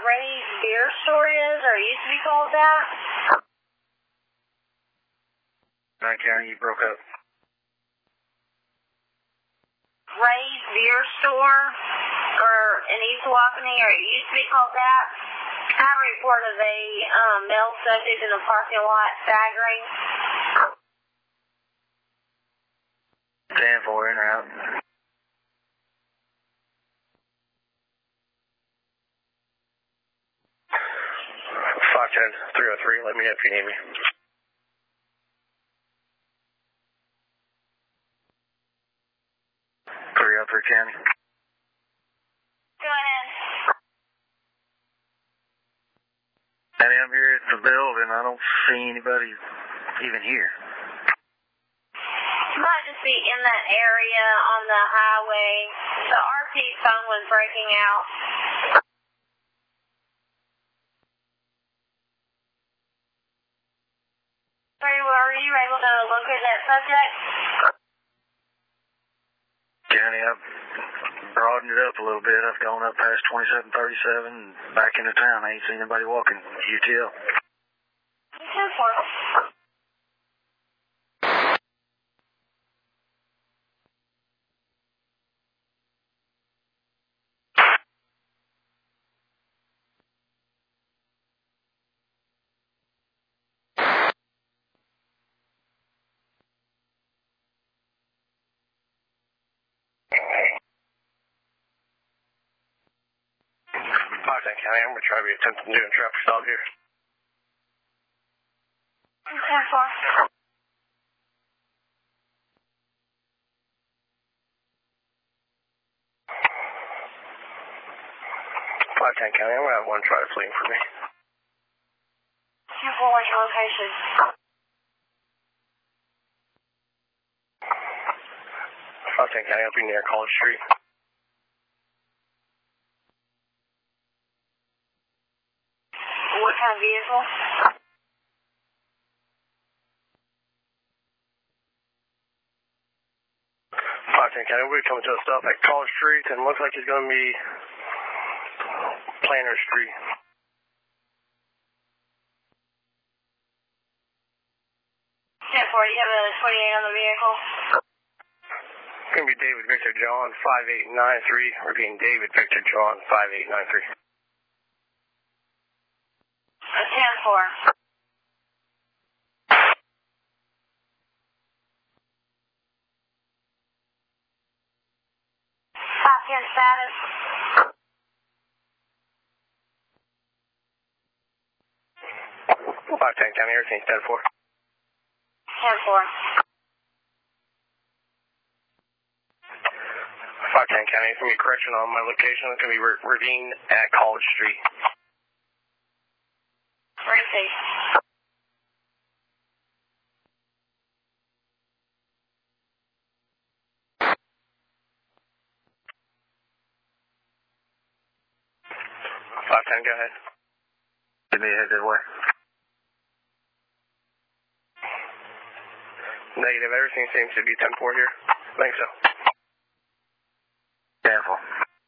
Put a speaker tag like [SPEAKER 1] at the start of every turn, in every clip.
[SPEAKER 1] Ray's Beer Store is, or used to be called that?
[SPEAKER 2] 9 County, you broke up.
[SPEAKER 1] Ray's Beer Store, or in East Wapiti, or it used to be called that. I have a report of a male subject in the parking lot staggering.
[SPEAKER 2] 10-4, in or out. 510-303, let me know if you need me. 303 County.
[SPEAKER 1] Go ahead.
[SPEAKER 2] And I'm here at the building. I don't see anybody even here.
[SPEAKER 1] Might just be in that area on the highway. The RP phone was breaking out. Sorry, were you able to locate that subject?
[SPEAKER 2] County, I've broadened it up a little bit. I've gone up past 2737 and back into town. I ain't seen anybody walking. UTL.
[SPEAKER 1] 10-4.
[SPEAKER 2] County, I'm going to try to be attempting to do a traffic stop here.
[SPEAKER 1] 10-4.
[SPEAKER 2] County, I'm going to have one try to flee for me.
[SPEAKER 1] 10-4, what's your location?
[SPEAKER 2] 510 County, I'll be near College Street.
[SPEAKER 1] What kind of vehicle?
[SPEAKER 2] 510 County, we'll be coming to a stop at College Street, and looks like it's going to be Planter Street.
[SPEAKER 1] 10-4, you have a 28 on the vehicle?
[SPEAKER 2] It's going to be David Victor John 5893. We're being David Victor John 5893.
[SPEAKER 1] 10-4. Status.
[SPEAKER 2] 510 County, everything's 10-4.
[SPEAKER 1] 10-4.
[SPEAKER 2] 510 County, it's going to be correction on my location. It's going to be Ravine at College Street.
[SPEAKER 1] Receive.
[SPEAKER 2] 510, go ahead. Give me a head that way. Negative, everything seems to be 10-4 here. I think so. 10-4.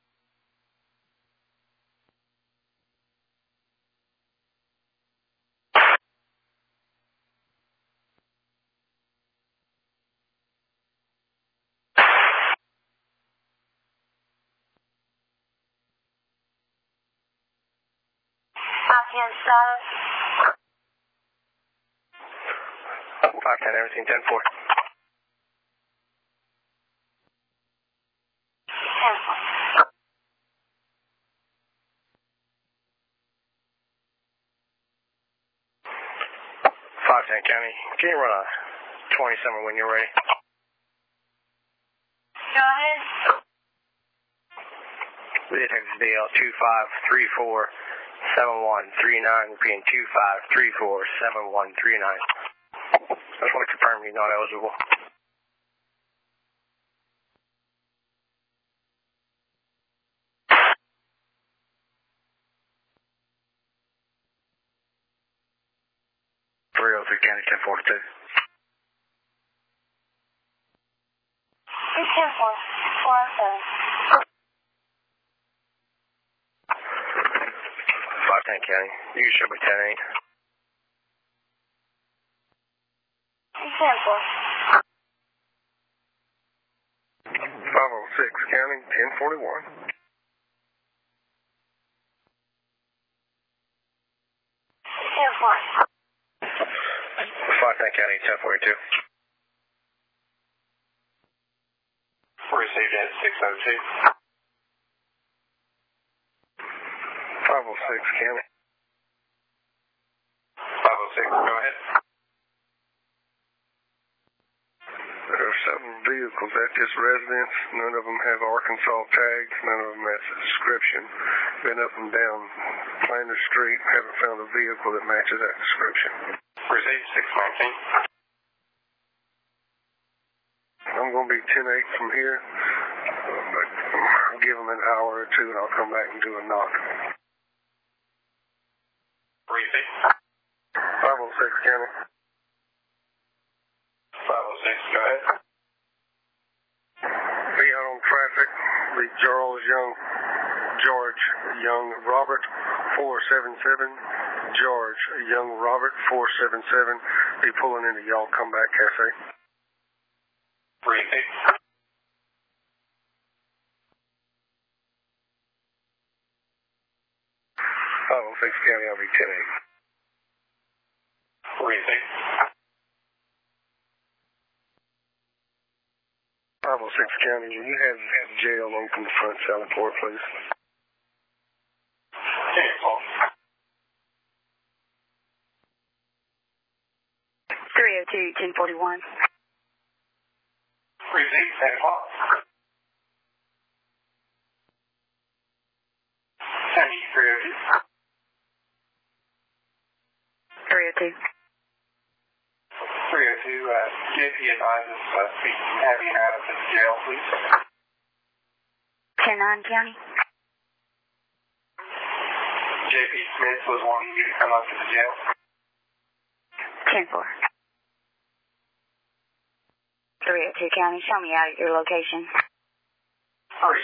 [SPEAKER 1] Status.
[SPEAKER 2] 510, everything 10-4.
[SPEAKER 1] 10-4.
[SPEAKER 2] 510 County, can you run a 27 when you're ready?
[SPEAKER 1] Go ahead.
[SPEAKER 2] We did Texas DL 25347139, repeating 25347139. I just want to confirm you're not eligible. County 1042.
[SPEAKER 1] 10-4. 407.
[SPEAKER 2] Tank County. You show me 10-8.
[SPEAKER 1] 10-4.
[SPEAKER 2] 506 County, 1041.
[SPEAKER 1] 10-4.
[SPEAKER 2] 5 Tank County, 1042. Received at 602. 506 County. 506, go ahead. There are 7 vehicles at this residence. None of them have Arkansas tags. None of them match the description. Been up and down Planter Street. Haven't found a vehicle that matches that description. Received 619. I'm going to be 10-8 from here. But I'll give them an hour or two and I'll come back and do a knock. Received. 506 County. 506, go ahead. Be out on traffic. The George Young Robert 477. George Young Robert 477. Be pulling into Y'all Comeback Cafe. Repeat. 506 County, I'll be 10-8. Repeat. 506 County, will you have jail open the front selling port, please?
[SPEAKER 1] 302, 1041.
[SPEAKER 2] Repeat, 10 o'clock. 302.
[SPEAKER 1] 302.
[SPEAKER 2] 302, JP advises having out of the jail, please.
[SPEAKER 1] 10-9 County.
[SPEAKER 2] JP Smith was wanting you to come up to the jail.
[SPEAKER 1] 10-4. 302 County, show me out your location.
[SPEAKER 2] Hurry.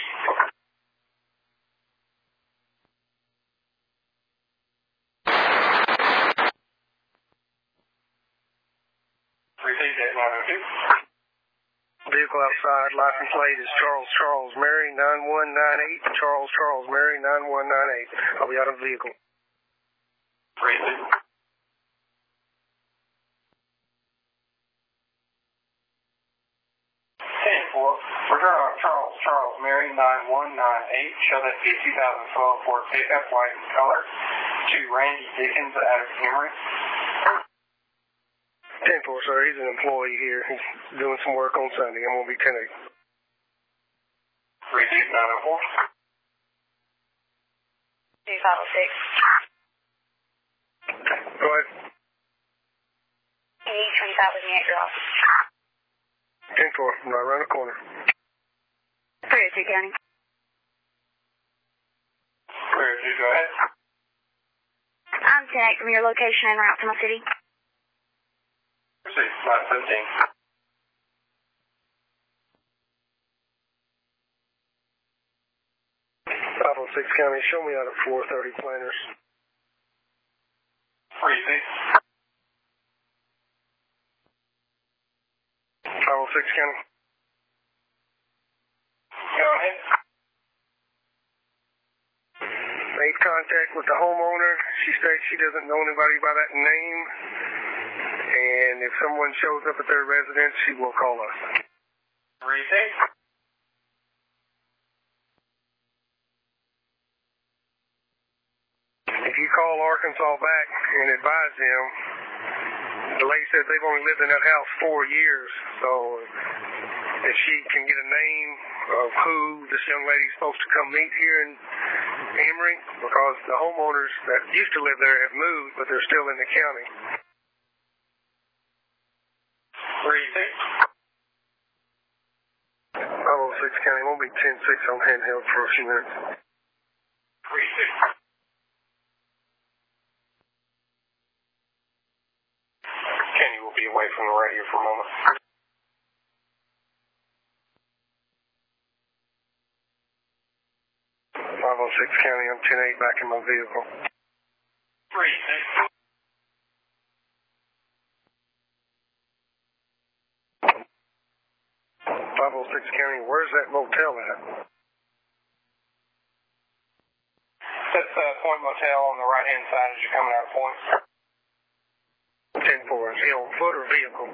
[SPEAKER 2] Received at 902. Vehicle outside, license plate is Charles Mary 9198. Charles Mary 9198. I'll be out of the vehicle. Received. 10-4. Return on Charles Mary 9198. Show that 2012 Ford pickup, white in color, to Randy Dickens out of Emory. 10-4, sir. He's an employee here. He's doing some work on Sunday. I'm going to be 10-8. Received 904.
[SPEAKER 1] 2506.
[SPEAKER 2] Go ahead.
[SPEAKER 1] Can you 25 with me at your office?
[SPEAKER 2] 10-4. I'm right around the corner.
[SPEAKER 1] 302 County.
[SPEAKER 2] 302, go ahead.
[SPEAKER 1] I'm 10-8 from your location en route to my city.
[SPEAKER 2] Received 915. 506 County, show me out at 430 Planters. 36. 506 County. Go ahead. Made contact with the homeowner. She states she doesn't know anybody by that name. And if someone shows up at their residence, she will call us. Repeat. If you call Arkansas back and advise them, the lady says they've only lived in that house 4 years, so if she can get a name of who this young lady's supposed to come meet here in Emory, because the homeowners that used to live there have moved, but they're still in the county. 36. 506 County, won't be 10-6 on handheld for a few minutes. 36. Kenny will be away from the radio for a moment. 506 County, I'm 10-8 back in my vehicle. County. Where's that motel at?
[SPEAKER 3] That's Point Motel on the right-hand side as you're coming out of Point.
[SPEAKER 2] 10-4. Is he on foot or vehicle?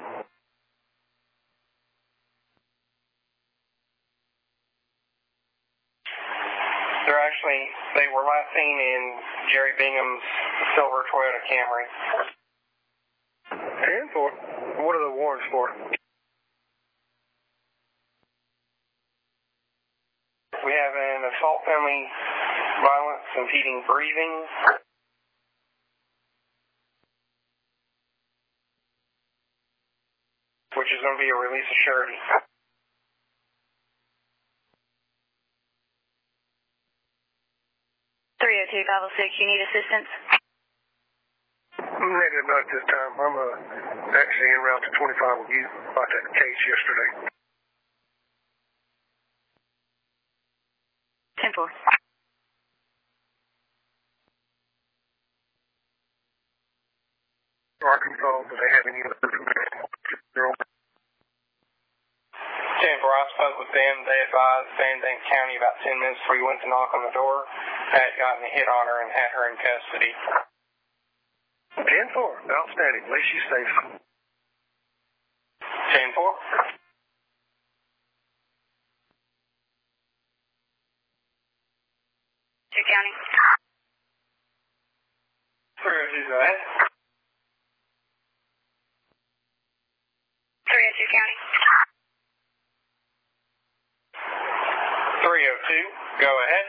[SPEAKER 3] They were last seen in Jerry Bingham's silver Toyota Camry.
[SPEAKER 2] 10-4. What are the warrants for?
[SPEAKER 3] We have an assault, felony, violence, impeding breathing. Which is going to be a release of surety.
[SPEAKER 1] 302-506, you need assistance?
[SPEAKER 2] Negative, not this time. I'm actually en route to 25 with you about that case yesterday.
[SPEAKER 1] 10-4.
[SPEAKER 2] Arkansas, do they have any other information?
[SPEAKER 3] 10-4, I spoke with them. They advised Van Dam County about 10 minutes before you went to knock on the door. Had gotten a hit on her and had her in custody.
[SPEAKER 2] 10-4. Outstanding. At least she's safe.
[SPEAKER 3] 10-4.
[SPEAKER 1] County.
[SPEAKER 3] 302, go ahead.
[SPEAKER 1] 302 County.
[SPEAKER 3] 302, go ahead.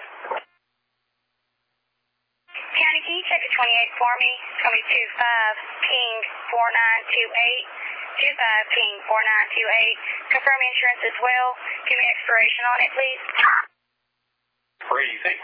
[SPEAKER 1] County, can you check a 28 for me? It's going to be 25-Ping 4928. 25-Ping 4928. Confirm insurance as well. Give me expiration on it, please.
[SPEAKER 3] Easy.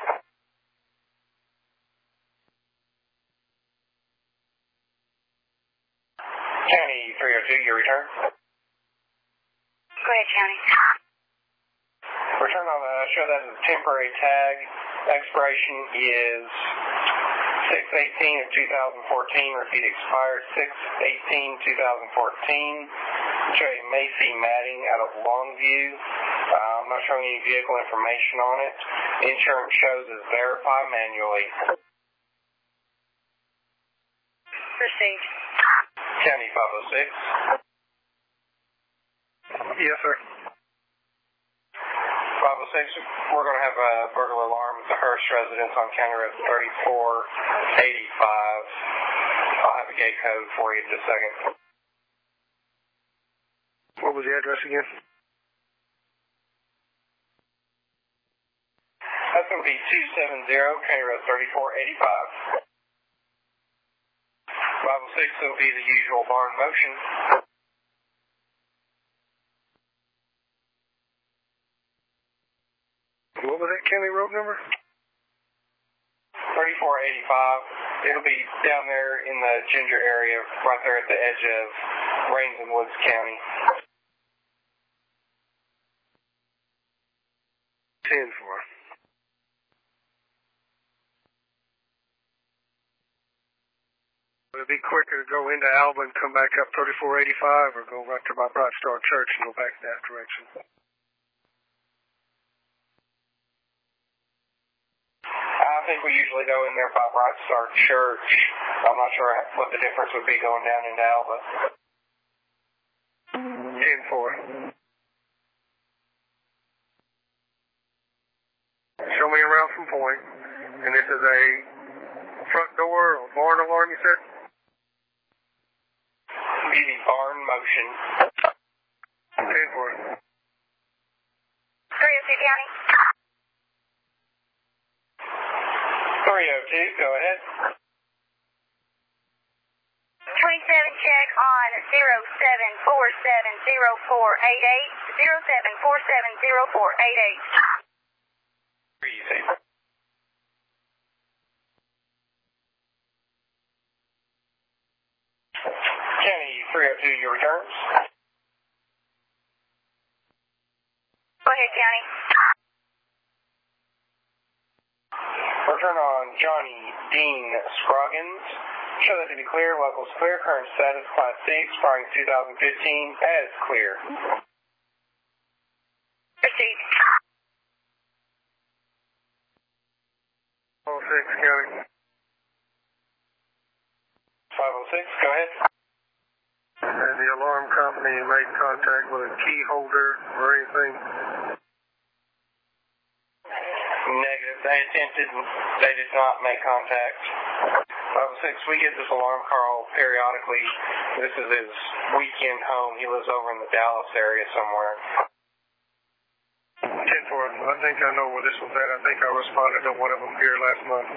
[SPEAKER 3] County 302, your return.
[SPEAKER 1] Go ahead, County.
[SPEAKER 3] Return on the show that is a temporary tag. Expiration is 6/18 of 2014. Repeat expired 6/18/2014. Show a Macy matting out of Longview. I'm not showing any vehicle information on it. Insurance shows as verify manually.
[SPEAKER 1] Received.
[SPEAKER 3] County 506.
[SPEAKER 2] Yes, sir.
[SPEAKER 3] 506, we're going to have a burglar alarm at the Hearst residence on County Road 3485. I'll have a gate code for you in just a second.
[SPEAKER 2] What was the address again?
[SPEAKER 3] That's going to be 270 County Road 3485. 506 will be the usual barn motion.
[SPEAKER 2] What was that county road number?
[SPEAKER 3] 3485. It'll be down there in the Ginger area, right there at the edge of Rains and Woods County.
[SPEAKER 2] 10-4. Would it be quicker to go into Alba and come back up 3485 or go right to my Bright Star Church and go back that direction?
[SPEAKER 3] I think we usually go in there by Bright Star Church. I'm not sure what the difference would be going down into Alba.
[SPEAKER 2] 10-4. Show me around from Point, and this is a front door or barn alarm, you said?
[SPEAKER 3] Be the barn motion.
[SPEAKER 2] 10-4.
[SPEAKER 1] 302 County.
[SPEAKER 3] 302, go ahead.
[SPEAKER 1] 27 check on 07470488. 07470488.
[SPEAKER 3] Easy. County 302, your returns.
[SPEAKER 1] Go ahead, County.
[SPEAKER 3] Return on Johnny Dean Scroggins. Show that to be clear. Locals clear. Current status Class C, expiring 2015 as clear.
[SPEAKER 1] Proceed.
[SPEAKER 2] 506 County.
[SPEAKER 3] 506, go ahead.
[SPEAKER 2] Has the alarm company made contact with a key holder or anything?
[SPEAKER 3] Negative. They did not make contact. 506, we get this alarm call periodically. This is his weekend home. He lives over in the Dallas area somewhere.
[SPEAKER 2] 10-4. I think I know where this was at. I think I responded to one of them here last month.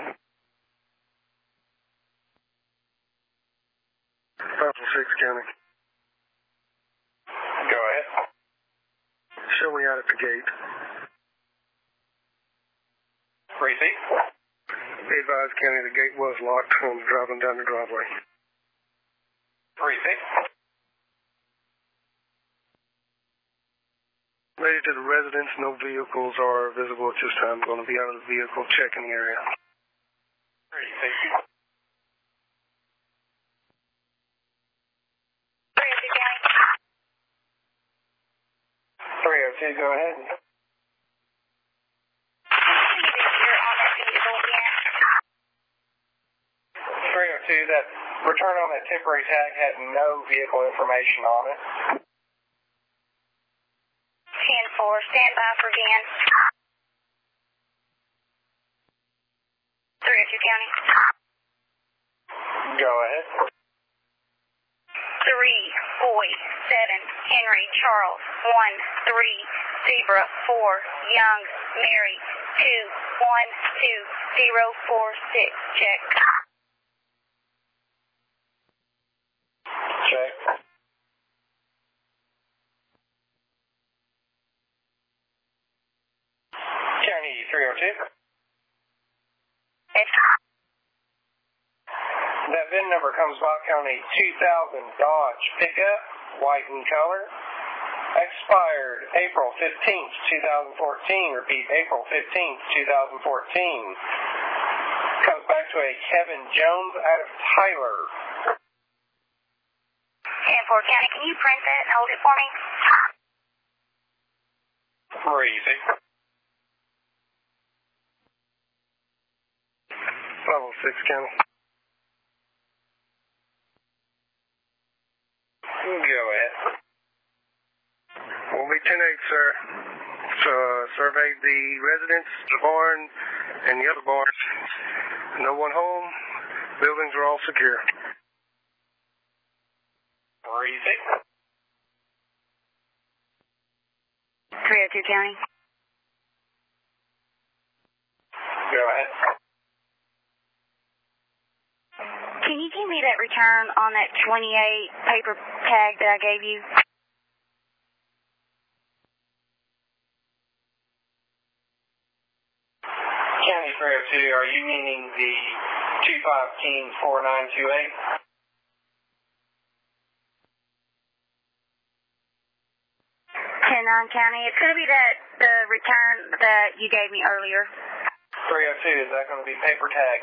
[SPEAKER 2] 506 County.
[SPEAKER 3] Go ahead.
[SPEAKER 2] Show me out at the gate.
[SPEAKER 3] Receipt.
[SPEAKER 2] Be advised, County, the gate was locked. I'm driving down the driveway.
[SPEAKER 3] Receipt.
[SPEAKER 2] Related to the residents, no vehicles are visible at this time. I'm going to be out of the vehicle checking the area.
[SPEAKER 3] Receipt.
[SPEAKER 1] 302 County.
[SPEAKER 3] 302, go ahead.
[SPEAKER 1] You're on that vehicle again.
[SPEAKER 3] 302, that return on that temporary tag had no vehicle information on it.
[SPEAKER 1] 10-4, stand by for Van. 302 County.
[SPEAKER 3] Go ahead.
[SPEAKER 1] 3, Boy, 7, Henry, Charles, 1, 3, Zebra, 4, Young, Mary, 2, 1, 2, 0, 4, 6, check.
[SPEAKER 3] Check. County 302.
[SPEAKER 1] Yes.
[SPEAKER 3] That VIN number comes back on a 2000 Dodge pickup, white in color. Expired April 15th, 2014. Repeat, April 15th, 2014. Comes back to a Kevin Jones out of Tyler.
[SPEAKER 1] 10-4 County, can you print that and hold it for me?
[SPEAKER 3] Easy.
[SPEAKER 2] 506 County.
[SPEAKER 3] Go ahead.
[SPEAKER 2] Will be 10-8, sir. Surveyed the residents, the barn, and the other barns. No one home. Buildings are all secure.
[SPEAKER 3] Easy.
[SPEAKER 1] 302 County.
[SPEAKER 3] Go ahead.
[SPEAKER 1] Can you give me that return on that 28 paper tag that I gave you?
[SPEAKER 3] County 302, are you meaning the 215-4928?
[SPEAKER 1] 10-9 County. It's going to be the return that you gave me earlier.
[SPEAKER 3] 302, is that going to be paper tag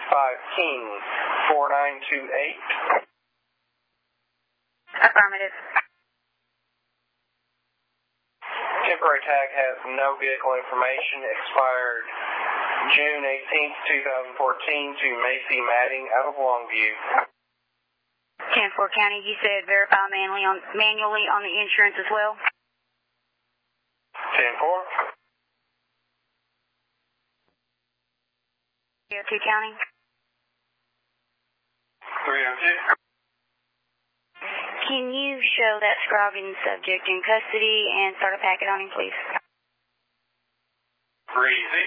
[SPEAKER 3] 215-4928?
[SPEAKER 1] Affirmative.
[SPEAKER 3] Temporary tag has no vehicle information. Expired June 18th, 2014 to Macy Matting out of Longview.
[SPEAKER 1] 10-4 County, you said verify manually on the insurance as well?
[SPEAKER 3] 10-4.
[SPEAKER 1] 302 County.
[SPEAKER 3] 302.
[SPEAKER 1] Can you show that Scroggins subject in custody and start a packet on him, please?
[SPEAKER 3] Easy.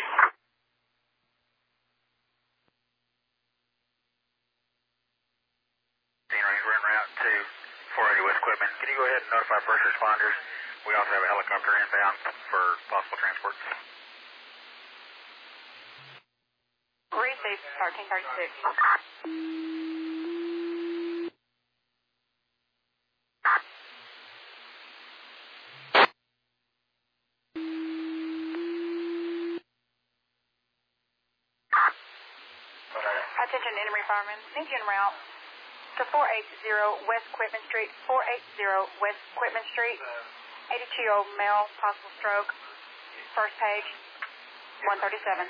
[SPEAKER 4] We're en route to 480 West Quitman. Can you go ahead and notify first responders? We also have a helicopter inbound for possible transport.
[SPEAKER 1] Receive 1336.
[SPEAKER 5] Attention Enemy Firemen, need you en route to 480 West Quitman Street, 480 West Quitman Street. 82-year-old male, possible stroke. First page, 137.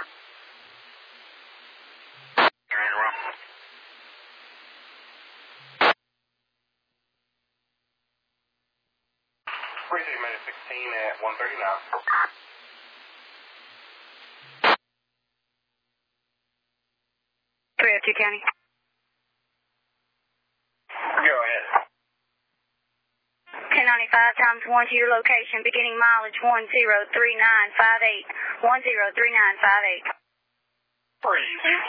[SPEAKER 3] Precinct minute 16 at 139.
[SPEAKER 1] 302 County.
[SPEAKER 3] Go ahead.
[SPEAKER 1] 1095 times 1 to your location, beginning mileage 103958. 103958.
[SPEAKER 3] Freeze.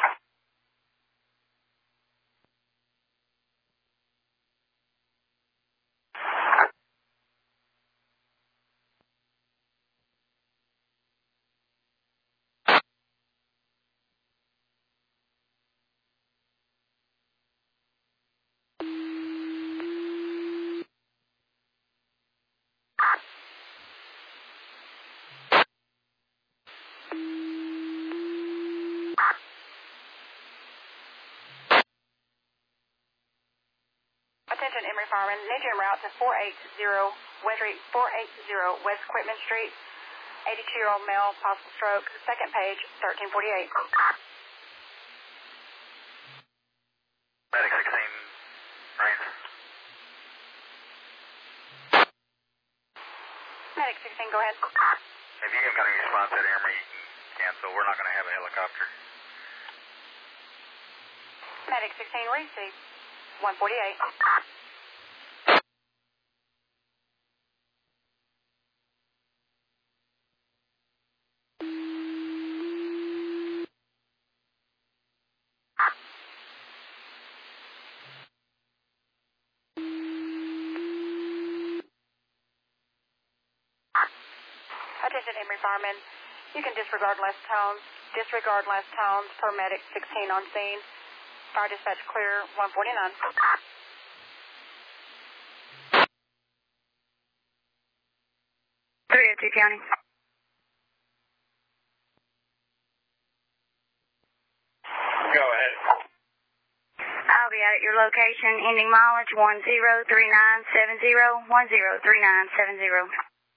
[SPEAKER 5] Attention, Emory Fireman. Need you en route to 480 West Street, 480 West Quitman Street. 82-year-old male, possible stroke. Second page, 1348.
[SPEAKER 4] Medic 16, range.
[SPEAKER 5] Medic 16, go ahead.
[SPEAKER 4] If you haven't got any response at Emory, you can cancel. We're not going to have a helicopter.
[SPEAKER 5] Medic 16, receive. 148. Attention, Emory Fireman. You can disregard last tones. Disregard last tones per medic 16 on scene. Fire dispatch clear, 149.
[SPEAKER 1] 302 County.
[SPEAKER 3] Go ahead.
[SPEAKER 1] I'll be out at your location, ending mileage 103970. 103970.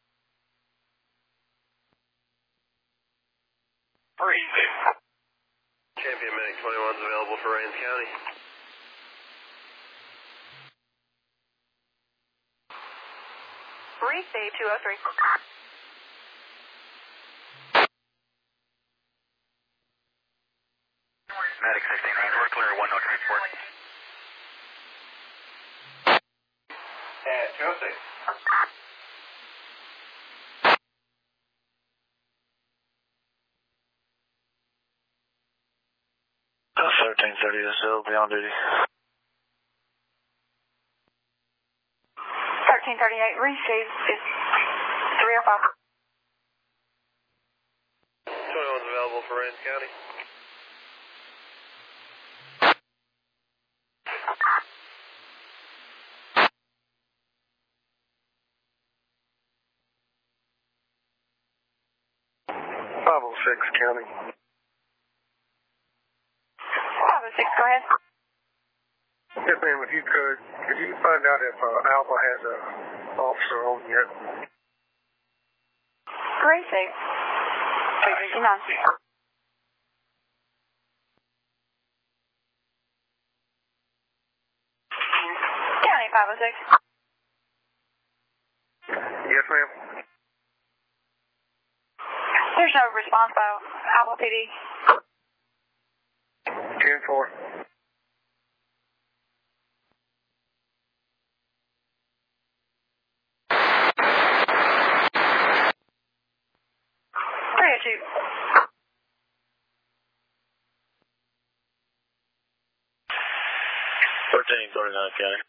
[SPEAKER 3] Freeze.
[SPEAKER 6] Champion Medic 21 is available for Rains County.
[SPEAKER 5] Receive 203.
[SPEAKER 4] Medic 16, range. We're clear, 1 no transport.
[SPEAKER 3] At 206.
[SPEAKER 7] That's 1330 SL, be on duty.
[SPEAKER 5] 1338, receive is 305.
[SPEAKER 6] 21 is available for Rains County.
[SPEAKER 2] County.
[SPEAKER 5] 506, go ahead.
[SPEAKER 2] Yes, ma'am, if you could you find out if Alpha has a officer on yet?
[SPEAKER 5] Receive. 359. County 506.
[SPEAKER 2] Yes, ma'am.
[SPEAKER 5] There's no response by Alpha PD.
[SPEAKER 2] 10-4.
[SPEAKER 5] Two.
[SPEAKER 7] 1339 County.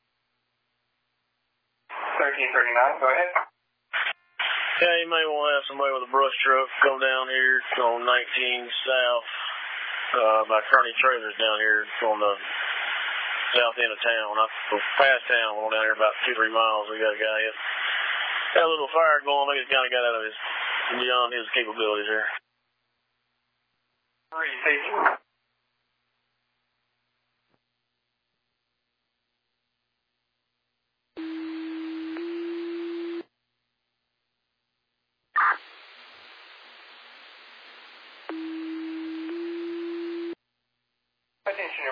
[SPEAKER 3] 1339, go ahead.
[SPEAKER 7] Yeah, you may want to have somebody with a brush truck come down here on 19 south by Kearney Trailers down here on the south end of town. I go past town, going down here about 2-3 miles. We got a guy had a little fire going. I think it's kind of got out of his beyond his capabilities here.
[SPEAKER 3] Receive.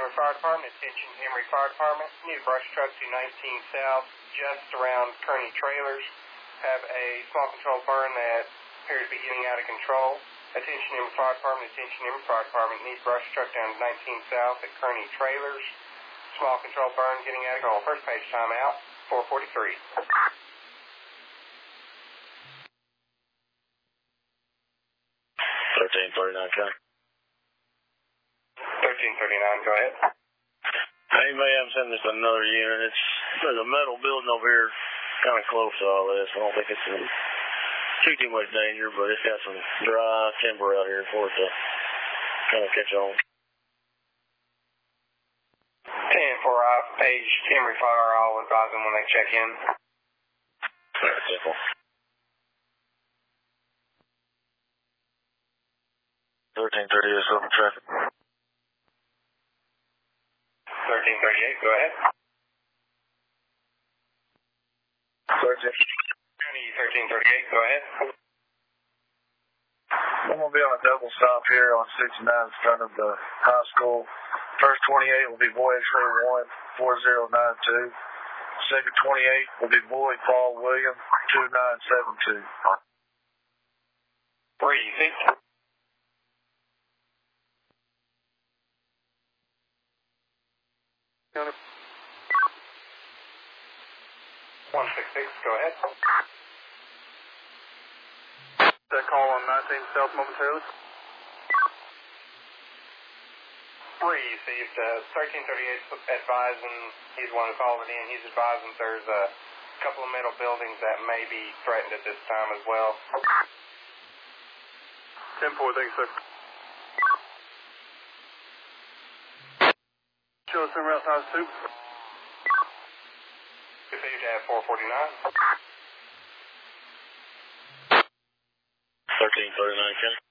[SPEAKER 3] Emory Fire Department, attention Emory Fire Department. Need a brush truck to 19 South, just around Kearney Trailers. Have a small control burn that appears to be getting out of control. Attention Emory Fire Department, attention Emory Fire Department. Need brush truck down to 19 South at Kearney Trailers. Small control burn getting out of control. First page timeout, 443.
[SPEAKER 7] 1339, County.
[SPEAKER 3] 1339, go ahead.
[SPEAKER 7] Hey, may have sent this to another unit. There's a metal building over here kind of close to all this. I don't think it's in too much danger, but it's got some dry timber out here for it to kind of catch on.
[SPEAKER 3] 10-4 page Emory Fire, I'll advise them when they check in.
[SPEAKER 7] That's simple. 1330 is open traffic.
[SPEAKER 3] 1338, go ahead. 1338, go ahead.
[SPEAKER 8] I'm going to be on a double stop here on 69 in front of the high school. First 28 will be Boy X-ray 14092. Second 28 will be Boy Paul William 2972.
[SPEAKER 3] Where are you, see? 166, go ahead.
[SPEAKER 6] That call on 19 South momentarily.
[SPEAKER 3] Received 1338 advising, he's one who called it in, he's advising there's a couple of metal buildings that may be threatened at this time as well.
[SPEAKER 6] 10-4, thanks, sir. Show us some route times, too.
[SPEAKER 3] Received at 449.
[SPEAKER 7] 1339, County.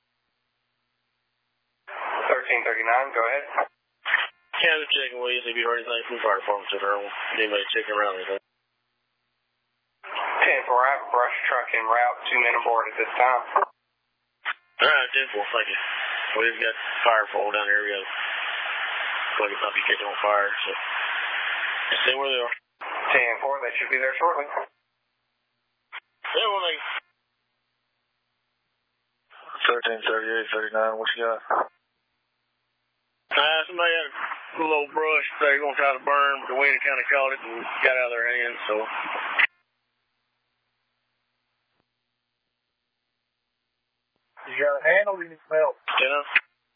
[SPEAKER 3] 1339, go ahead.
[SPEAKER 7] Yeah, just checking with you, see if you heard anything from the fire department today, or anybody checking around anything.
[SPEAKER 3] 10-4, I have a brush truck en route, 2 men aboard at this time.
[SPEAKER 7] Alright, 10-4, thank you. We just got fire fall down here. We got like it might be catching on fire, so just see where they are.
[SPEAKER 3] 10-4, they should be there shortly.
[SPEAKER 7] Yeah, well, thank you.
[SPEAKER 8] 1338, 39, what you got?
[SPEAKER 7] Somebody had a little brush they were going to try to burn, but the wind kind of caught it and got out of their hands, so.
[SPEAKER 8] You got a handle or you need some help?
[SPEAKER 7] You know?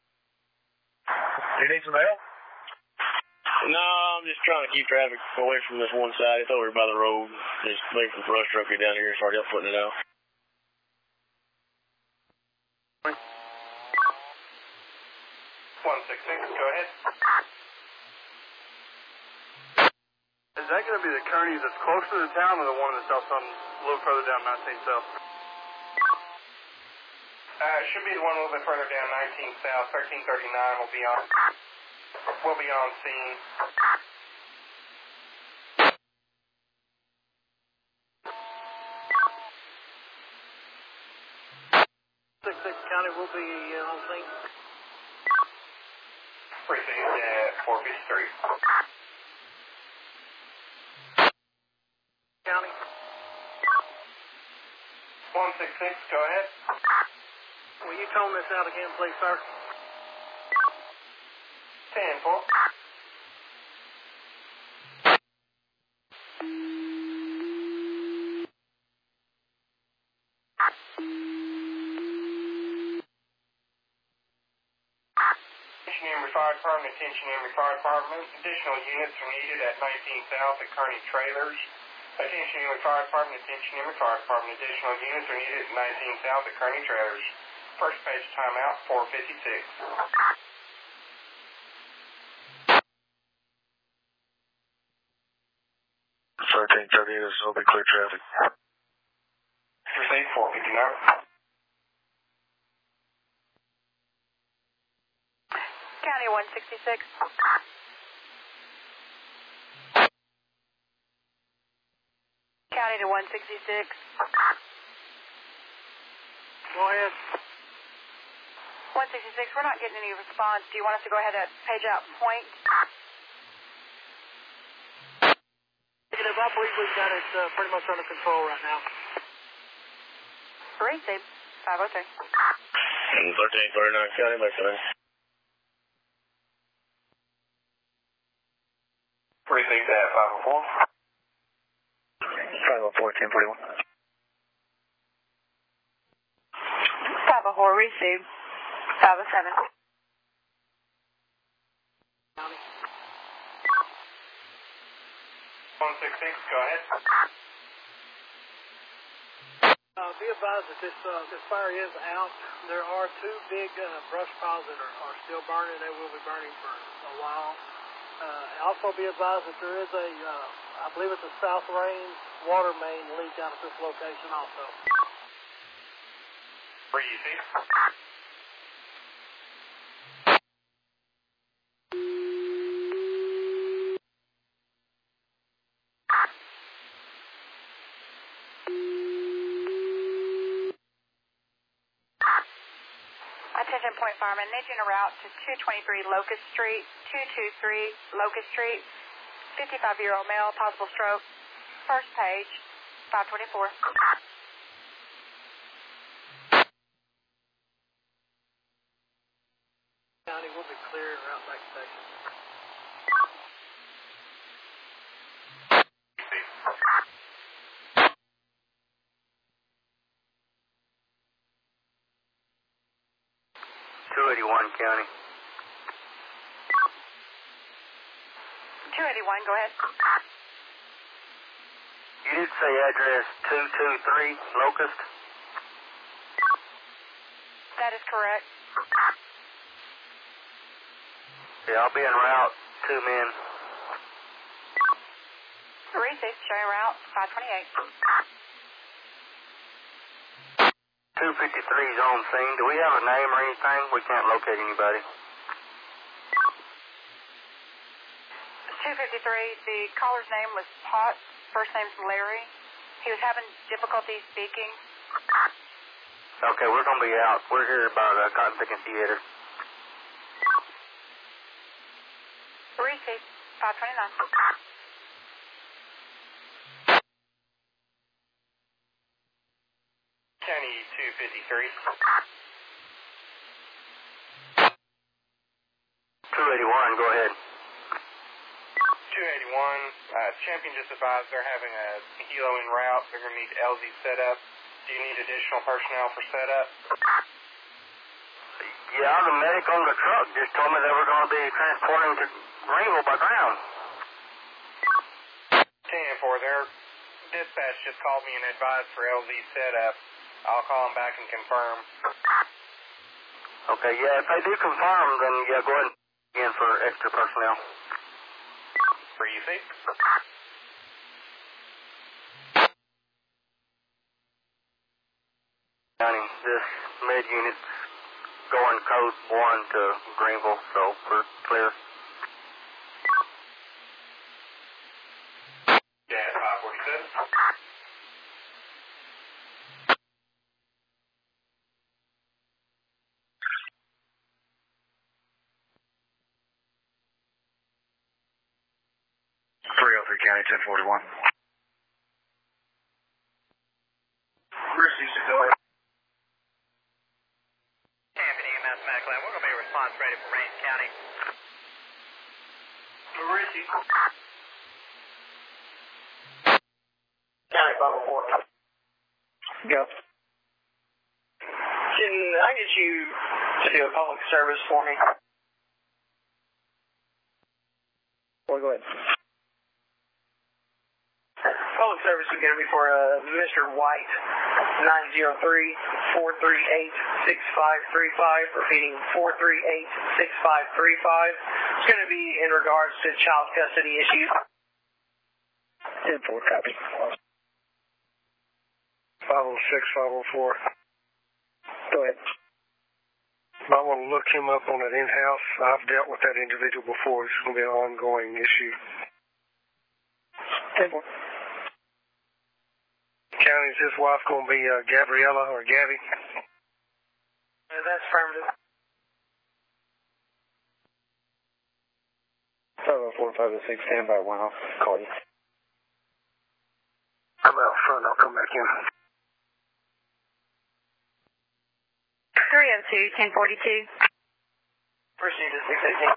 [SPEAKER 8] You need some help?
[SPEAKER 7] No, I'm just trying to keep traffic away from this one side. It's over by the road. Just waiting for the brush truck to get down here and start up putting it out.
[SPEAKER 3] 166, go ahead.
[SPEAKER 6] Is that going to be the Kearney that's closer to the town or the one that's out on a little further down 19 South?
[SPEAKER 3] It should be the one a little bit further down 19 South. 1339 will be on scene.
[SPEAKER 6] 66 County will be on scene.
[SPEAKER 3] Received at 453.
[SPEAKER 6] County.
[SPEAKER 3] 166, go ahead.
[SPEAKER 6] Will you tone this out again, please, sir?
[SPEAKER 3] 10-4. Fire Department, attention Emory Fire Department. Additional units are needed at 19 South at Kearney Trailers. Attention Emory Fire Department, attention Emory Fire Department. Additional units are needed at 19 South at Kearney Trailers. First page timeout, 456.
[SPEAKER 8] 1338 is will be clear traffic.
[SPEAKER 3] Received 459.
[SPEAKER 5] County 166. County to 166.
[SPEAKER 6] Go ahead.
[SPEAKER 5] 166, we're not getting any response. Do you want us to go ahead and page out point?
[SPEAKER 9] Negative. I believe we've got it pretty much under control right now.
[SPEAKER 5] Receive. 503.
[SPEAKER 7] 1339 County, Mexico.
[SPEAKER 3] Receive that, 504.
[SPEAKER 8] 504, 1041.
[SPEAKER 5] 504, received. 507.
[SPEAKER 3] County. 166, go ahead.
[SPEAKER 9] Be advised that this fire is out. There are two big brush piles that are still burning. They will be burning for a while. Also be advised that there is I believe it's a South Range water main leak out at this location also.
[SPEAKER 3] Receive.
[SPEAKER 5] Attention point fireman, need you in a route to 223 Locust Street, 223 Locust Street, 55-year-old male, possible stroke, first page, 524.
[SPEAKER 9] County will be clear and route back station.
[SPEAKER 4] County.
[SPEAKER 5] 281, go ahead.
[SPEAKER 4] You did say address 223 Locust?
[SPEAKER 5] That is correct.
[SPEAKER 4] Yeah, I'll be en route. 2 men.
[SPEAKER 5] Receive, showing route 528.
[SPEAKER 4] 253 is on scene. Do we have a name or anything? We can't locate anybody.
[SPEAKER 5] 253, the caller's name was Potts, first name's Larry. He was having difficulty speaking.
[SPEAKER 4] Okay, we're going to be out. We're here by the Cotton Picking Theater.
[SPEAKER 5] Receive, 529.
[SPEAKER 3] County 253.
[SPEAKER 4] 281, go ahead.
[SPEAKER 3] 281, Champion just advised they're having a helo en route. They're going to need LZ setup. Do you need additional personnel for setup?
[SPEAKER 4] Yeah, the medic on the truck just told me they were going to be transporting to Greenville by ground.
[SPEAKER 3] 10-4, their dispatch just called me and advised for LZ setup. I'll call them back and confirm.
[SPEAKER 4] Okay, yeah, if they do confirm, then yeah, go ahead and again for extra personnel.
[SPEAKER 3] Receive.
[SPEAKER 4] County, this med unit's going code 1 to Greenville, so we're clear.
[SPEAKER 3] Yeah, 547.
[SPEAKER 8] County 1041.
[SPEAKER 3] Receive, go ahead.
[SPEAKER 4] Champion EMS Medical Lab, we're going to be response ready for Range County.
[SPEAKER 3] Receive.
[SPEAKER 10] County 504.
[SPEAKER 8] Go.
[SPEAKER 10] Can I get you to do a public service for me?
[SPEAKER 8] Well, go ahead.
[SPEAKER 10] Public service is going to be for Mr. White, 903-438-6535, repeating 438-6535. It's going to be in regards to child custody issues.
[SPEAKER 8] 10-4, copy. 506, 504. Go ahead.
[SPEAKER 2] I want to look him up on that in-house. I've dealt with that individual before. It's going to be an ongoing issue.
[SPEAKER 8] 10-4.
[SPEAKER 2] County, is his wife going to be Gabriella or Gabby?
[SPEAKER 10] That's affirmative.
[SPEAKER 3] 506, stand by 1, I'll call you.
[SPEAKER 2] I'm out front, I'll come back in.
[SPEAKER 1] 302, 1042.
[SPEAKER 10] Proceed to 618.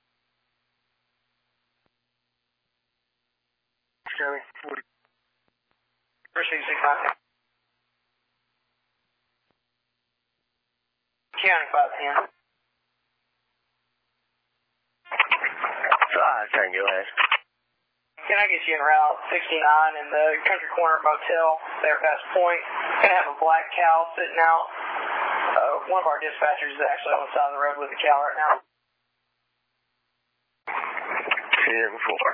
[SPEAKER 2] County, 40.
[SPEAKER 10] Proceed 619. County 510.
[SPEAKER 3] Go ahead.
[SPEAKER 10] Can I get you en route 69 in the Country Corner Motel there past Point? Gonna have a black cow sitting out. One of our dispatchers is actually on the side of the road with the cow right now.
[SPEAKER 3] 10-4.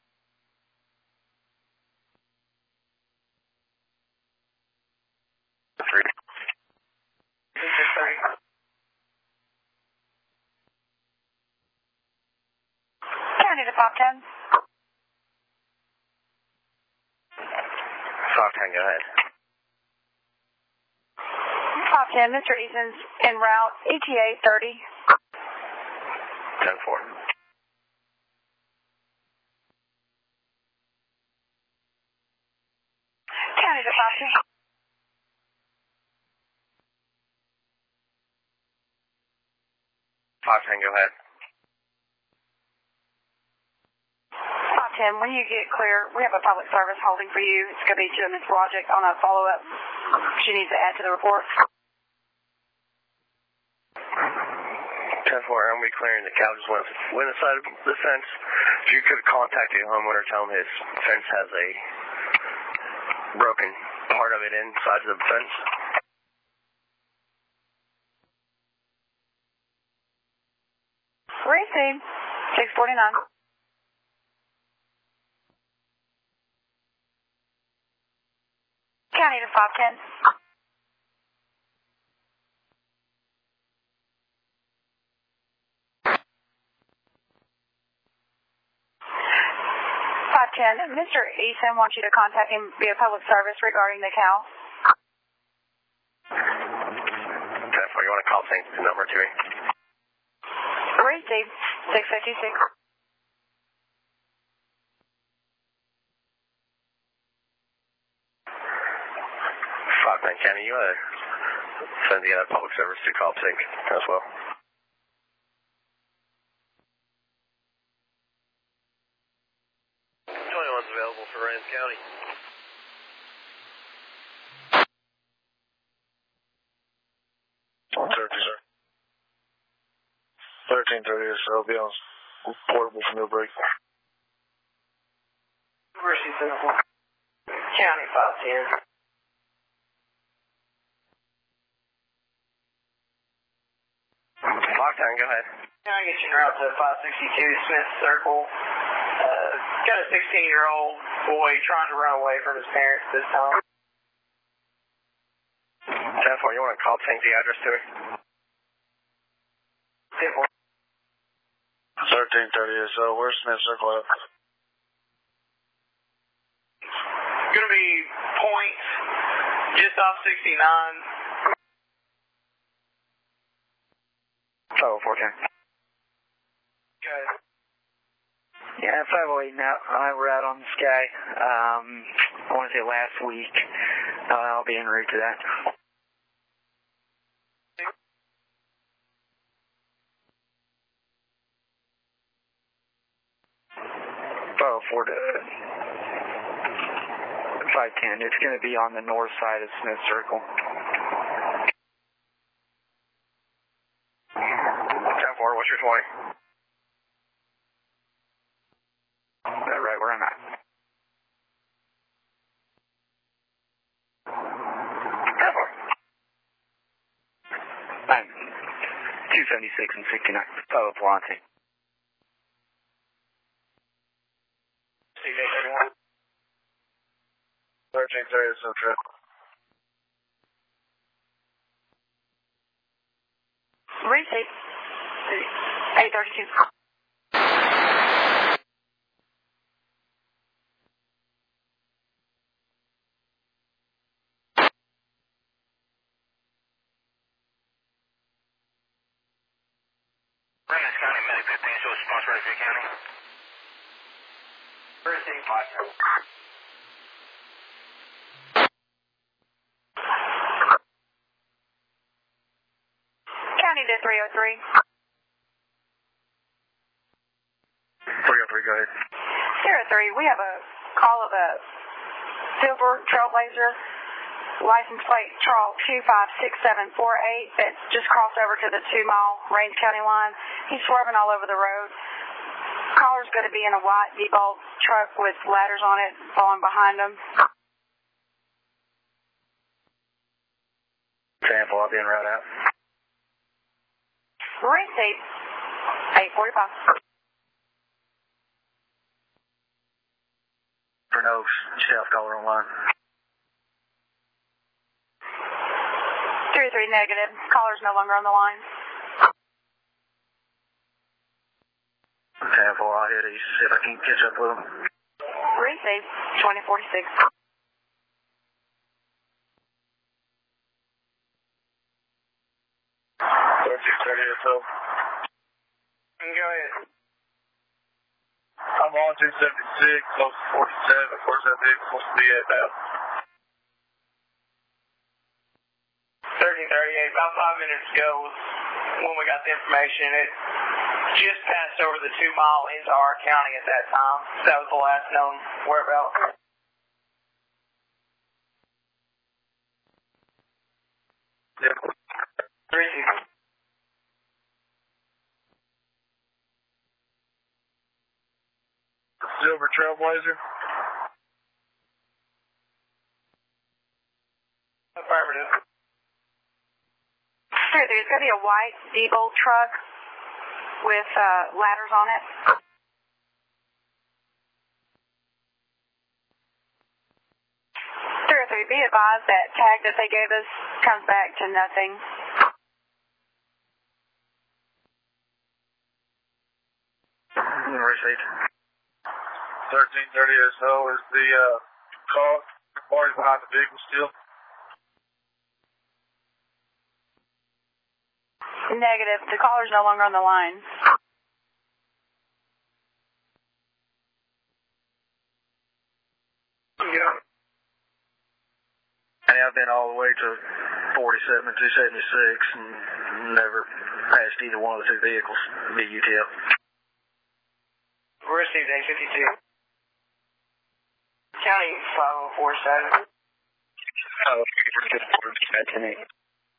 [SPEAKER 1] County to 510.
[SPEAKER 3] 510, go ahead.
[SPEAKER 1] 510, Mr. Eason's en route, ETA 30.
[SPEAKER 3] 10-4.
[SPEAKER 1] County to 510.
[SPEAKER 3] 510, go ahead.
[SPEAKER 1] 510, when you get clear, we have a public service holding for you. It's going to be doing this project on a follow-up she needs to add to the report.
[SPEAKER 3] 10-4, I'm going to be clearing. The cow just went inside of the fence. If you could contact the homeowner, tell him his fence has a broken part of it inside of the fence.
[SPEAKER 1] Received. 649. County to 510. 510. Mr. Eason wants you to contact him via public service regarding the cow.
[SPEAKER 3] 10-4, you want to call the number to me?
[SPEAKER 1] Received. 656.
[SPEAKER 3] County, you want to send the public service to call sync as well? One's available for Ramsey County.
[SPEAKER 8] Sir. 1330, so I'll be on portable for no break.
[SPEAKER 10] Where's she sitting for? County 510.
[SPEAKER 3] 510, go ahead.
[SPEAKER 10] Can I get you en route to 562 Smith Circle? Got a 16-year-old boy trying to run away from his parents this time.
[SPEAKER 3] 10-4, you want to call sync the address to me?
[SPEAKER 10] 10-4.
[SPEAKER 8] 1330, so where's Smith Circle at?
[SPEAKER 10] Gonna be Point, just off 69.
[SPEAKER 3] 504,
[SPEAKER 10] Okay.
[SPEAKER 11] Yeah, 508 now. We're out on the sky. I want to say last week. I'll be en route to that.
[SPEAKER 3] Ford
[SPEAKER 11] 510. It's going to be on the north side of Smith Circle.
[SPEAKER 3] 10-4, what's your 20?
[SPEAKER 11] Right where I'm at.
[SPEAKER 3] 10-4.
[SPEAKER 11] I'm 276 and 69. Oh, Volante.
[SPEAKER 10] CJ 31.
[SPEAKER 8] 1330, so true.
[SPEAKER 1] Receipt. 832.
[SPEAKER 4] Ramsey County, Medic 15, show response ready for your county.
[SPEAKER 10] Receive 510.
[SPEAKER 5] County to 303.
[SPEAKER 8] 303, go ahead.
[SPEAKER 5] 03, we have a call of a silver Trailblazer, license plate Charles 256748 that just crossed over to the 2-mile Rains County line. He's swerving all over the road. Caller's going to be in a white D-bolt truck with ladders on it, falling behind him.
[SPEAKER 11] Sample, I'll be en route out.
[SPEAKER 5] Receive 845.
[SPEAKER 11] For no staff caller online.
[SPEAKER 5] 33 negative. Caller's no longer on the line.
[SPEAKER 11] Sample, I'll hit these, see if I can catch up with him.
[SPEAKER 5] Receive 2046.
[SPEAKER 8] 3630 or so.
[SPEAKER 10] Go ahead.
[SPEAKER 8] I'm on 276, close to 47. Of course, that vehicle's supposed to be at now.
[SPEAKER 10] 1338, about 5 minutes ago was when we got the information. It just passed over the 2-mile into our county at that time. That was the last known whereabouts.
[SPEAKER 8] Yep.
[SPEAKER 10] Receive.
[SPEAKER 8] Silver Trailblazer.
[SPEAKER 10] Affirmative.
[SPEAKER 5] There's going to be a white D-bolt truck with ladders on it. Be advised that tag that they gave us comes back to nothing.
[SPEAKER 11] Received.
[SPEAKER 8] 1330 or so is the car party behind the vehicle still.
[SPEAKER 5] Negative. The caller's no longer on the line.
[SPEAKER 8] Yeah.
[SPEAKER 11] And I've been all the way to 47 and 276 and never passed either one of the two vehicles, VUTL.
[SPEAKER 10] Received 852. County 5047.
[SPEAKER 11] Oh, that's 10-8.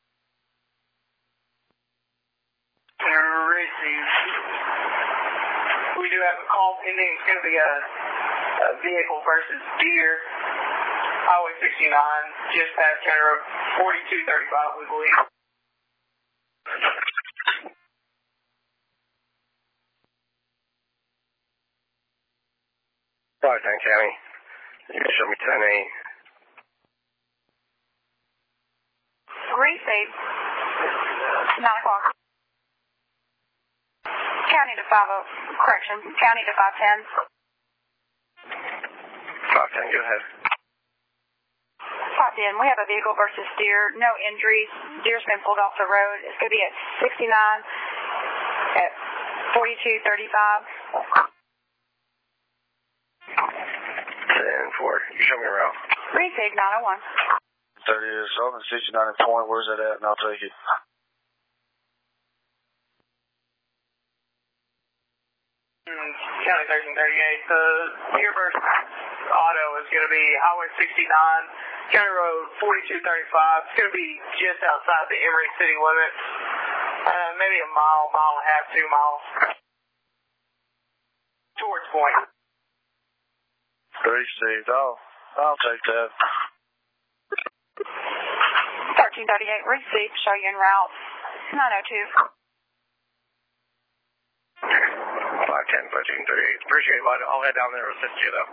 [SPEAKER 10] Received. We do have a call pending. It's going to be a vehicle versus deer. Highway 69, just past County Road 4235, we believe.
[SPEAKER 2] Rocktown County. You can show me 10-8.
[SPEAKER 5] Receive. 9 o'clock. County to 50, correction, County to 510.
[SPEAKER 2] 510, go ahead.
[SPEAKER 5] 510, we have a vehicle versus deer, no injuries. Deer's been pulled off the road. It's going to be at 69 at 4235.
[SPEAKER 2] 10-4, you show me around.
[SPEAKER 5] Receive 901.
[SPEAKER 8] 30 or so, 69 and 20, where's that at? And I'll take it.
[SPEAKER 10] County 1338, the deer versus auto is going to be Highway 69, County Road 4235. It's going to be just outside the Emory city limits. Maybe a mile, mile and a half, 2 miles. Towards Point.
[SPEAKER 8] Received. I'll take that.
[SPEAKER 5] 1338, receive, show you en route. 902.
[SPEAKER 2] 510, 1338. Appreciate it. I'll head down there and assist you, though.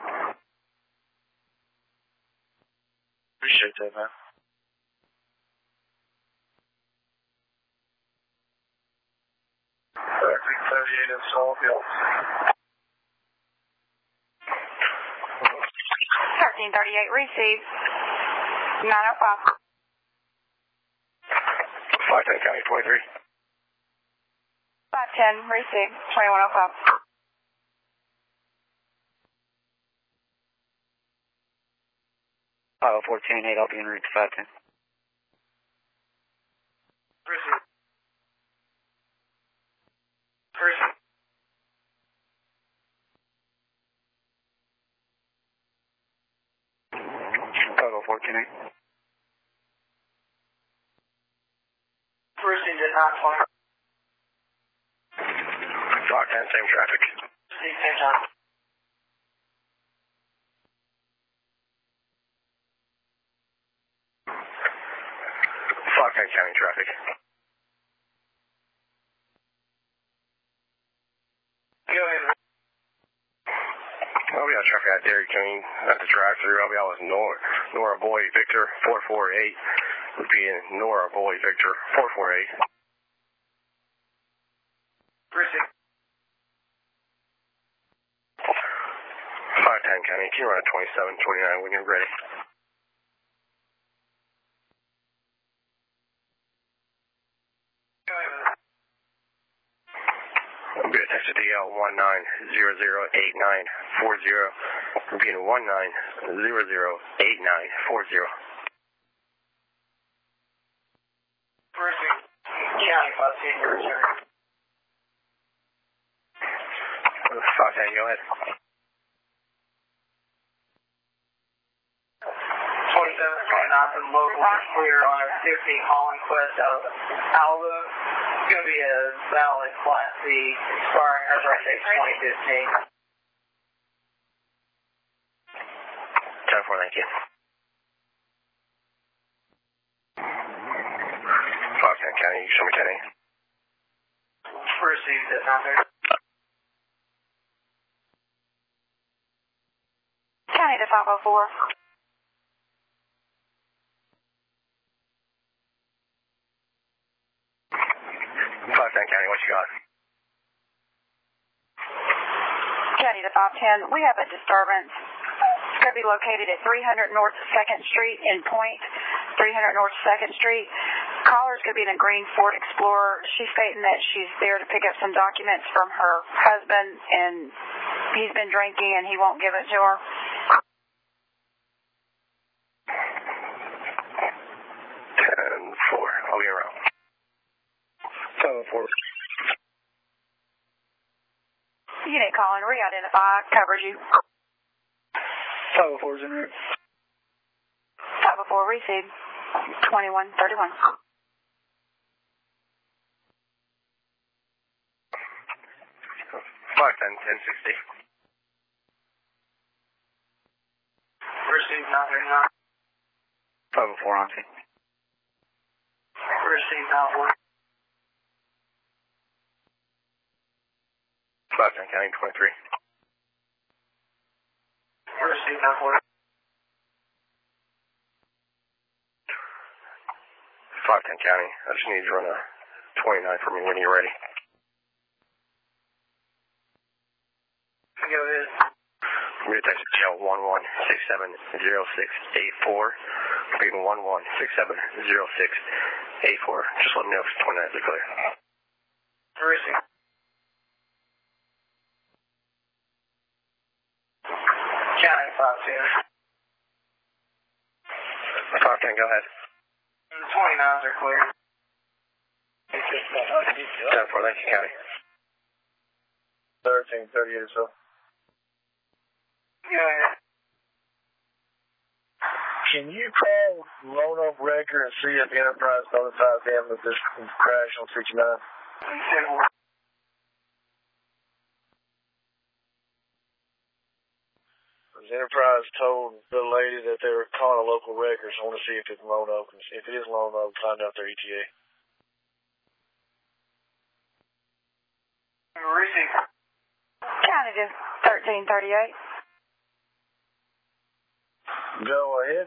[SPEAKER 8] Appreciate that, man. I think 38 and so, yeah.
[SPEAKER 5] 1338, receive. 905.
[SPEAKER 2] 510 County 23.
[SPEAKER 5] 510, receive. 2105.
[SPEAKER 11] 504-10-8, I'll be en route to 510.
[SPEAKER 3] Person.
[SPEAKER 11] 504-10-8.
[SPEAKER 10] Person did not fire.
[SPEAKER 2] 510, same traffic.
[SPEAKER 10] Same time.
[SPEAKER 2] County traffic.
[SPEAKER 10] Go ahead.
[SPEAKER 2] I'll be on traffic at Dairy King at the drive-thru. I'll be out with Nora Boy Victor 448. Would be in Nora Boy Victor 448.
[SPEAKER 10] Person.
[SPEAKER 2] 510 County. Can you run at 2729 when you're ready? I'll be at Texas DL 19008940. Repeating 19008940.
[SPEAKER 10] Person. County 510.
[SPEAKER 2] 510, go ahead.
[SPEAKER 10] 27.9 from local clear on a 15 Holland Quest out of Alva. It's going to be a valid Class C expiring as I say 2015.
[SPEAKER 2] 10-4, thank you. 510 County, you show me 10-8.
[SPEAKER 10] Received it, not there.
[SPEAKER 5] County to 504.
[SPEAKER 2] 510 County, what you got?
[SPEAKER 5] County to 510. We have a disturbance. It's going to be located at 300 North 2nd Street in Point. 300 North 2nd Street. Caller's going to be in a green Ford Explorer. She's stating that she's there to pick up some documents from her husband, and he's been drinking and he won't give it to her.
[SPEAKER 2] 10-4, I'll be around. 7-4.
[SPEAKER 5] Unit calling, re-identify, covers you.
[SPEAKER 11] 504's en route.
[SPEAKER 5] 504, receive. 2131.
[SPEAKER 2] 510-1060.
[SPEAKER 10] Received, not there, not.
[SPEAKER 11] 504 on scene.
[SPEAKER 10] Received, not work.
[SPEAKER 2] 510 County 23.
[SPEAKER 10] Received, not work.
[SPEAKER 2] 510 County, I just need you to run a 29 for me when you're ready.
[SPEAKER 10] Go ahead.
[SPEAKER 2] I'm going to text jail 11670684. Repeating 11670684. Just let me know if 29 is clear.
[SPEAKER 10] Received. County 510.
[SPEAKER 2] 510, go ahead.
[SPEAKER 10] The 29s are clear.
[SPEAKER 2] 10-4, thank you, County.
[SPEAKER 8] 1338 or so.
[SPEAKER 10] Go ahead.
[SPEAKER 8] Can you call Roanoke Wrecker and see if Enterprise notifies them of this crash on 69? Enterprise told the lady that they were calling a local wrecker, so I want to see if it's Roanoke. If it is Roanoke, find out their ETA.
[SPEAKER 10] Receive.
[SPEAKER 5] County to 1338.
[SPEAKER 8] Go ahead.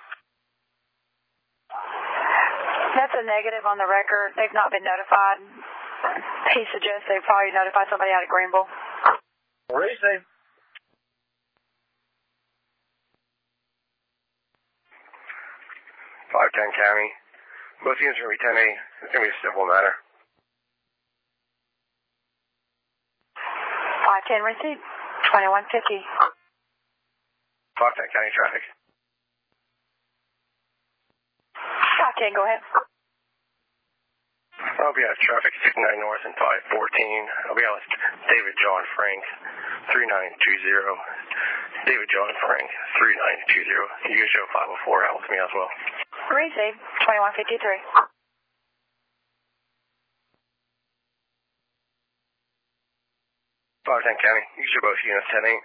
[SPEAKER 5] That's a negative on the record. They've not been notified. He suggests they probably notify somebody out of Greenville.
[SPEAKER 8] Receive.
[SPEAKER 2] 510 County. Both units are going to be 10-8. It's going to be a simple matter.
[SPEAKER 5] 510 received. 2150.
[SPEAKER 2] 510 County traffic.
[SPEAKER 5] 510, go ahead.
[SPEAKER 3] I'll be out traffic 69 North and 514. I'll be out with David John Frank, 3920. David John Frank, 3920. You can show 504 out with me as well.
[SPEAKER 5] Receive, 2153.
[SPEAKER 3] Clarkson County, you show both units 10-8.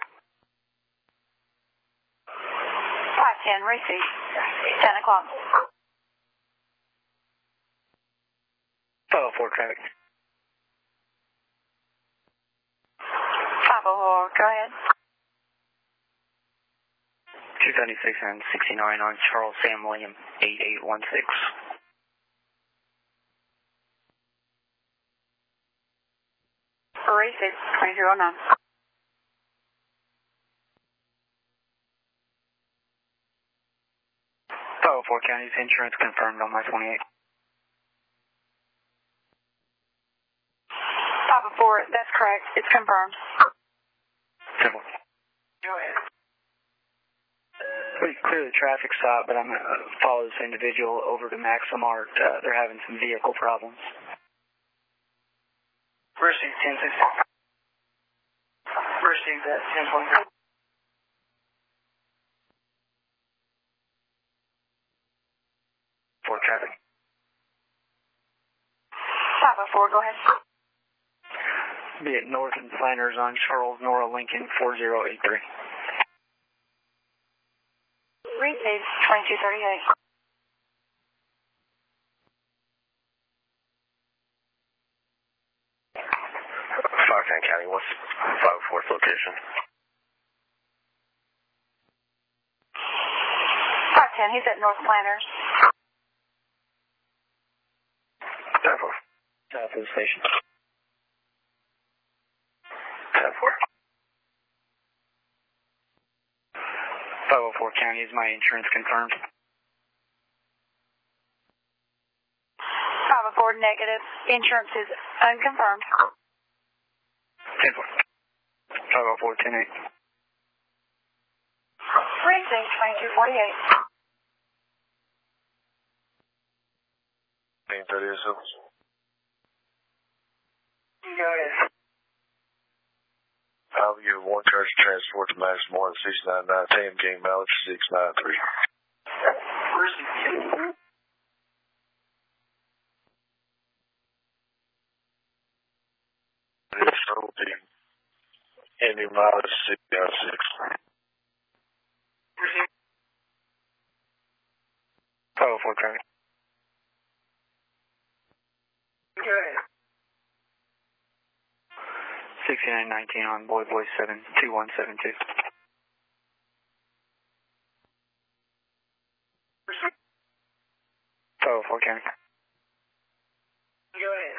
[SPEAKER 5] 510, receive, 10 o'clock.
[SPEAKER 11] 504 traffic.
[SPEAKER 5] 504, go ahead.
[SPEAKER 11] 276 and 69 on Charles Sam William, 8816.
[SPEAKER 5] Receive, 2209.
[SPEAKER 11] 504 County's insurance confirmed on my 28.
[SPEAKER 5] 504, that's correct. It's confirmed.
[SPEAKER 11] Simple.
[SPEAKER 5] Go ahead.
[SPEAKER 11] We clear the traffic stop, but I'm going to follow this individual over to Maximart. They're having some vehicle problems.
[SPEAKER 10] Receive 1060. Receive that 1020.
[SPEAKER 11] For traffic.
[SPEAKER 5] 504, go ahead.
[SPEAKER 11] Be at North and Flanders on Charles Nora Lincoln, 4083.
[SPEAKER 5] Receive, 2238.
[SPEAKER 3] Clarkson County, what's 504th location?
[SPEAKER 5] 510, he's at North Planners.
[SPEAKER 3] 10-4.
[SPEAKER 11] South of the station.
[SPEAKER 3] 10-4.
[SPEAKER 11] 504 County, is my insurance confirmed?
[SPEAKER 5] 504 negative. Insurance is unconfirmed.
[SPEAKER 11] 10-4. 504 10-8.
[SPEAKER 5] Receive, 2248.
[SPEAKER 8] 30 or so.
[SPEAKER 10] Go ahead.
[SPEAKER 8] I'll give one charge to transport to Max more than 699 King mileage 693. It's so big. Any mileage 696.
[SPEAKER 11] 504 traffic.
[SPEAKER 10] Go ahead.
[SPEAKER 11] 6919 on Boy 7 2172. Oh, 4 County.
[SPEAKER 10] Go ahead.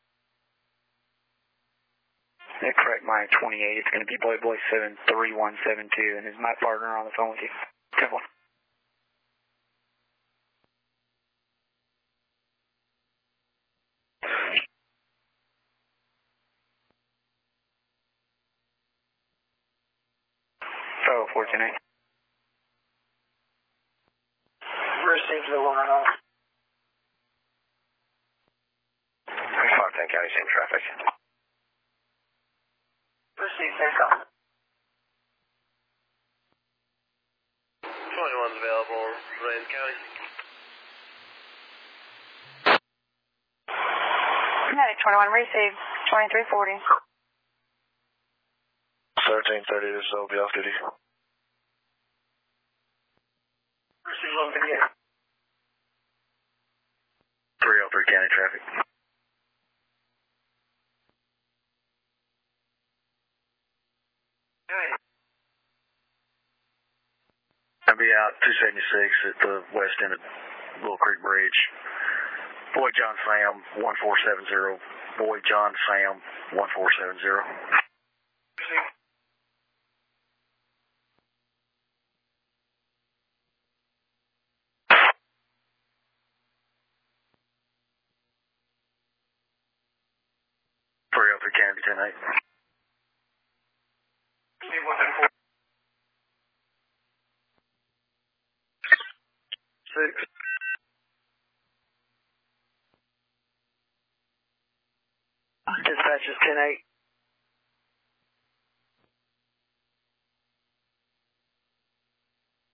[SPEAKER 11] Yeah, correct, my 28. It's going to be Boy 7 3172, and is my partner on the phone with you? 10-4. Oh, 410-8.
[SPEAKER 10] Receive the one on.
[SPEAKER 3] Clarkson County, same traffic.
[SPEAKER 10] Receive that call.
[SPEAKER 6] 21's available, Rains County.
[SPEAKER 5] United 21, receive, 2340.
[SPEAKER 8] 1330 or so, be off duty.
[SPEAKER 10] Receive 158.
[SPEAKER 11] 303 County traffic.
[SPEAKER 10] Go ahead.
[SPEAKER 11] I'll be out 276 at the west end of Little Creek Bridge. Boy John Sam 1470. Boy John Sam 1470.
[SPEAKER 10] Receive.
[SPEAKER 11] County 10-8.
[SPEAKER 10] Receive 104.
[SPEAKER 8] 6.
[SPEAKER 12] Dispatch is 10-8.